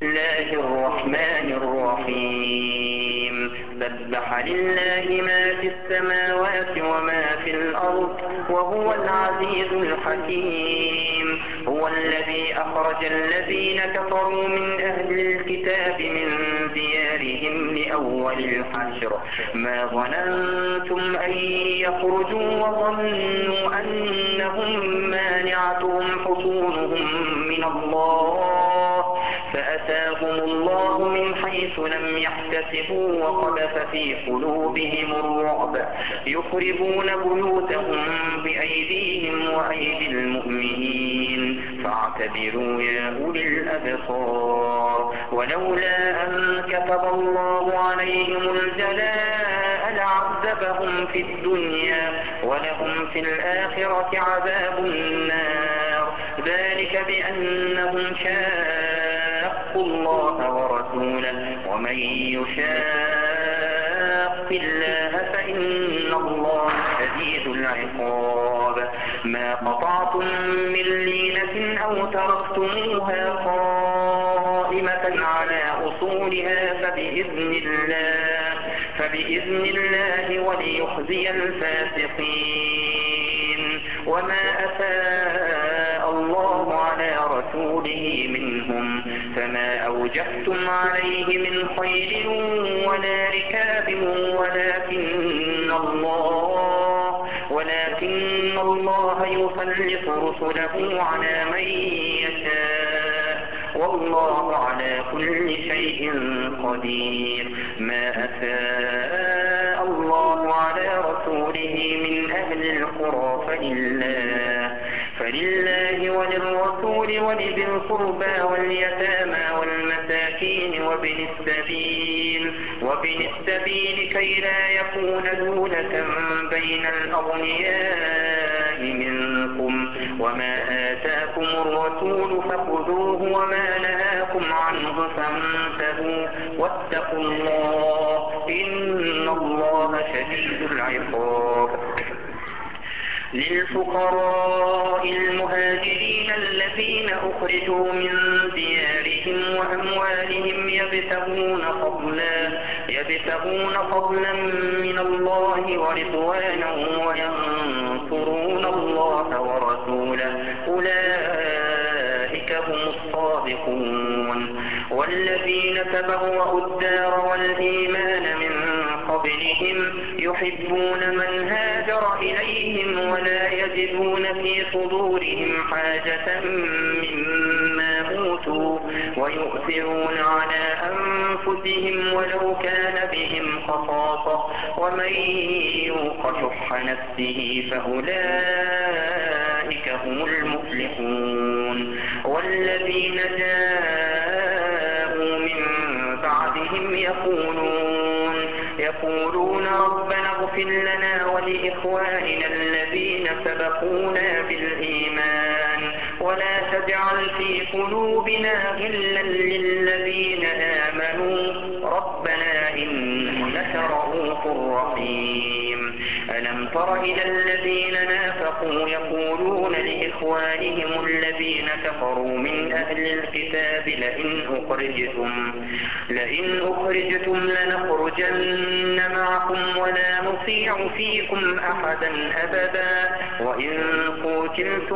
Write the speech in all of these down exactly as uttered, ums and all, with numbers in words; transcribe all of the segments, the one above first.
الله الرحمن الرحيم سبح لله ما في السماوات وما في الأرض وهو العزيز الحكيم هو الذي أخرج الذين كفروا من أهل الكتاب من ديارهم لأول الحشر ما ظننتم أن يخرجوا وظنوا أنهم مانعتهم حصونهم من الله فأتاهم الله من حيث لم يحتسبوا وقذف في قلوبهم الرعب يخربون بيوتهم بأيديهم وأيدي المؤمنين فاعتبروا يا أولي الأبصار ولولا أن كتب الله عليهم الجلاء لعذبهم في الدنيا ولهم في الآخرة عذاب النار ذلك بأنهم شاقوا الله ورسوله ومن يشاق الله فإن الله شديد العقاب ما قطعتم من لينة أو تركتموها قائمة على أصولها فبإذن الله فبإذن الله وليخزي الفاسقين وما أفاء الله على رسوله منهم فما أوجفتم عليه من خيل ولا ركاب ولكن الله ولكن الله يسلط رسله على من يشاء والله على كل شيء قدير ما أفاء الله على رسوله من أهل القرى فلله فلله وللرسول ولذي القربى واليتامى والمساكين وابن السبيل وابن السبيل كي لا يكون دولة بين الأغنياء منكم وما آتاكم الرسول فخذوه وما نهاكم عنه فانتهوا واتقوا الله إن الله شديد العقاب للفقراء المهاجرين الذين أخرجوا من ديارهم وأموالهم يبتغون فضلا يبتغون فضلا من الله ورضوانا وينصرون الله ورسوله أولئك هم الصادقون والذين تبوأوا الدار والإيمان من قبلهم يحبون من هاجر إليهم ولا يجدون في صدورهم حاجة مما أوتوا ويؤثرون على أنفسهم ولو كان بهم خصاصة ومن يوق شح نفسه فأولئك هم المفلحون والذين جاءوا من بعدهم يقولون يقولون ربنا اغفر لنا ولإخواننا الذين سبقونا بالإيمان ولا تجعل في قلوبنا غلا للذين آمنوا ربنا إنك رؤوف رحيم ألم تر إلى الذين نافقوا يقولون لإخوانهم الذين كفروا من أهل الكتاب لئن أخرجتم لئن أخرجتم لنخرجن معكم ولا نطيع فيكم أحدا أبدا وإن قتلتم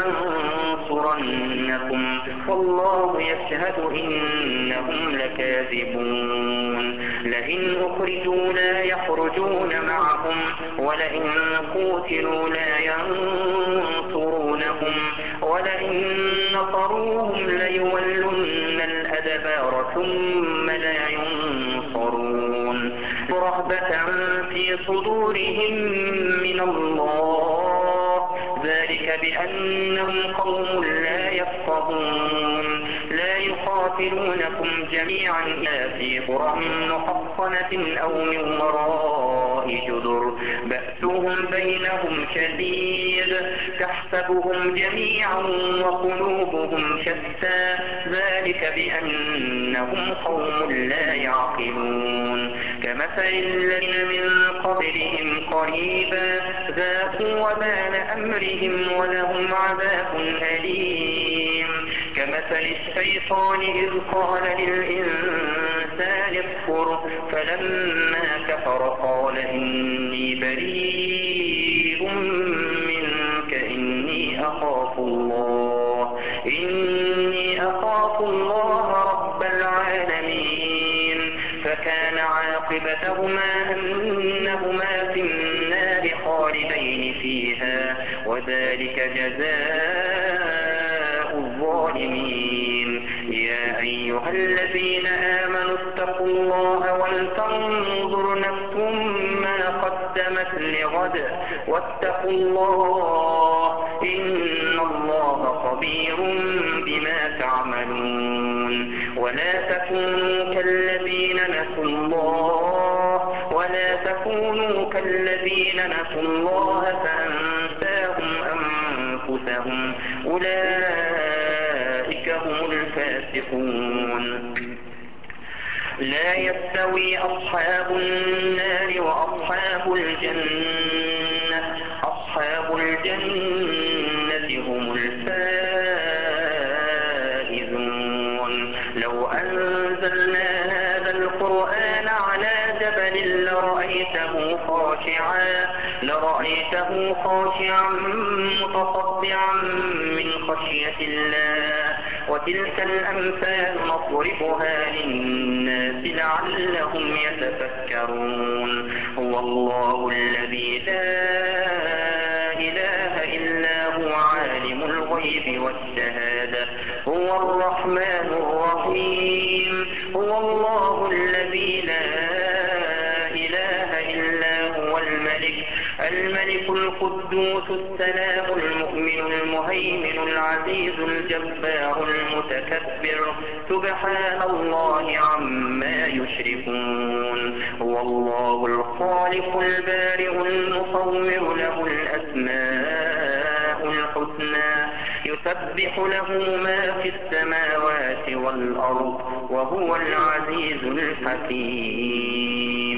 لننصرنكم والله يشهد إنهم لكاذبون لئن أخرجوا لا يخرجون معهم ولئن قتلوا لا ينصرونهم ولئن نصروهم ليولن الأدبار ثم لا ينصرون رهبة في صدورهم من الله ذلك بأنهم قوم لا يفقهون لا يقاتلونكم جميعا إلا في قرى محصنة أو من وراء جدر بأسهم بينهم شديد تحسبهم جميعا وقلوبهم شتى ذلك بأنهم قوم لا يعقلون كمثل الذين من قبلهم قريبا ذاقوا وبال أمرهم ولهم عذاب أليم كمثل الشيطان إذ قال للإنسان اكفر فلما كفر قال إني بريء منك إني أخاف الله إني أخاف الله رب العالمين فكان عاقبتهما أنهما في النار خالدين فيها وذلك جزاء الظالمين يا أيها الذين آمنوا اتقوا الله ولتنظر نفس ما قدمت لغد واتقوا الله إن الله خبير بما تعملون ولا تكونوا كالذين نسوا الله ولا تكونوا كالذين نسوا الله فأنساهم أنفسهم أولئك هم الفاسقون لا يستوي أصحاب النار وأصحاب الجنة أصحاب الجنة هم الفائزون لو أنزلنا هذا القرآن على جبل لرأيته خاشعا لرأيته خاشعا متصدعا من خشية الله وتلك الأمثال نضربها للناس لعلهم يتفكرون هو الله الذي لا إله إلا هو عالم الغيب والشهادة هو الرحمن الرحيم هو الله الذي لا إله إلا هو الملك الملك القدوس السلام المؤمن المهيمن العزيز الجبار المتكبر سبحان الله عما يشركون هو الله الخالق البارئ المصور له الأسماء الحسنى يسبح له ما في السماوات والأرض وهو العزيز الحكيم